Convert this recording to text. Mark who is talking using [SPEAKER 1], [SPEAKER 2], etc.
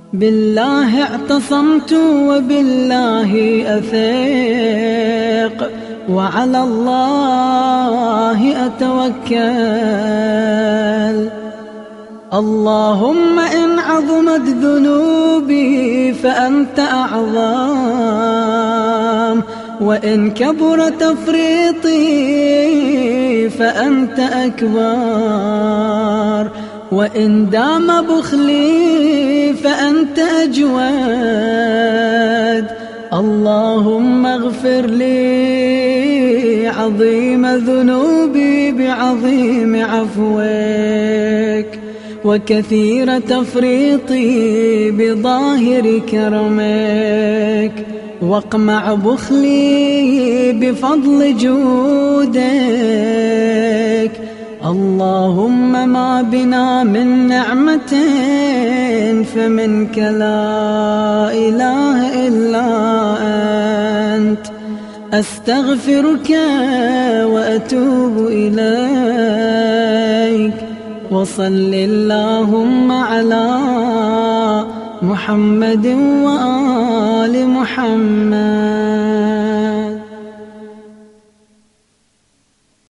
[SPEAKER 1] بالله اعتصمت وبالله أثق، وعلى الله أتوكل. اللهم إن عظمت ذنوبي فأنت أعظم، وإن كبر تفريطي فأنت أكبر، وإن دام بخلي فأنت أجود. اللهم اغفر لي عظيم ذنوبي بعظيم عفوك، وكثير تفريطي بظاهر كرمك، واقمع بخلي بفضل جودك. اللهم ما بنا من نعمة فمنك لا إله إلا أنت، أستغفرك وأتوب إليك. وصل اللهم على محمد وآل محمد.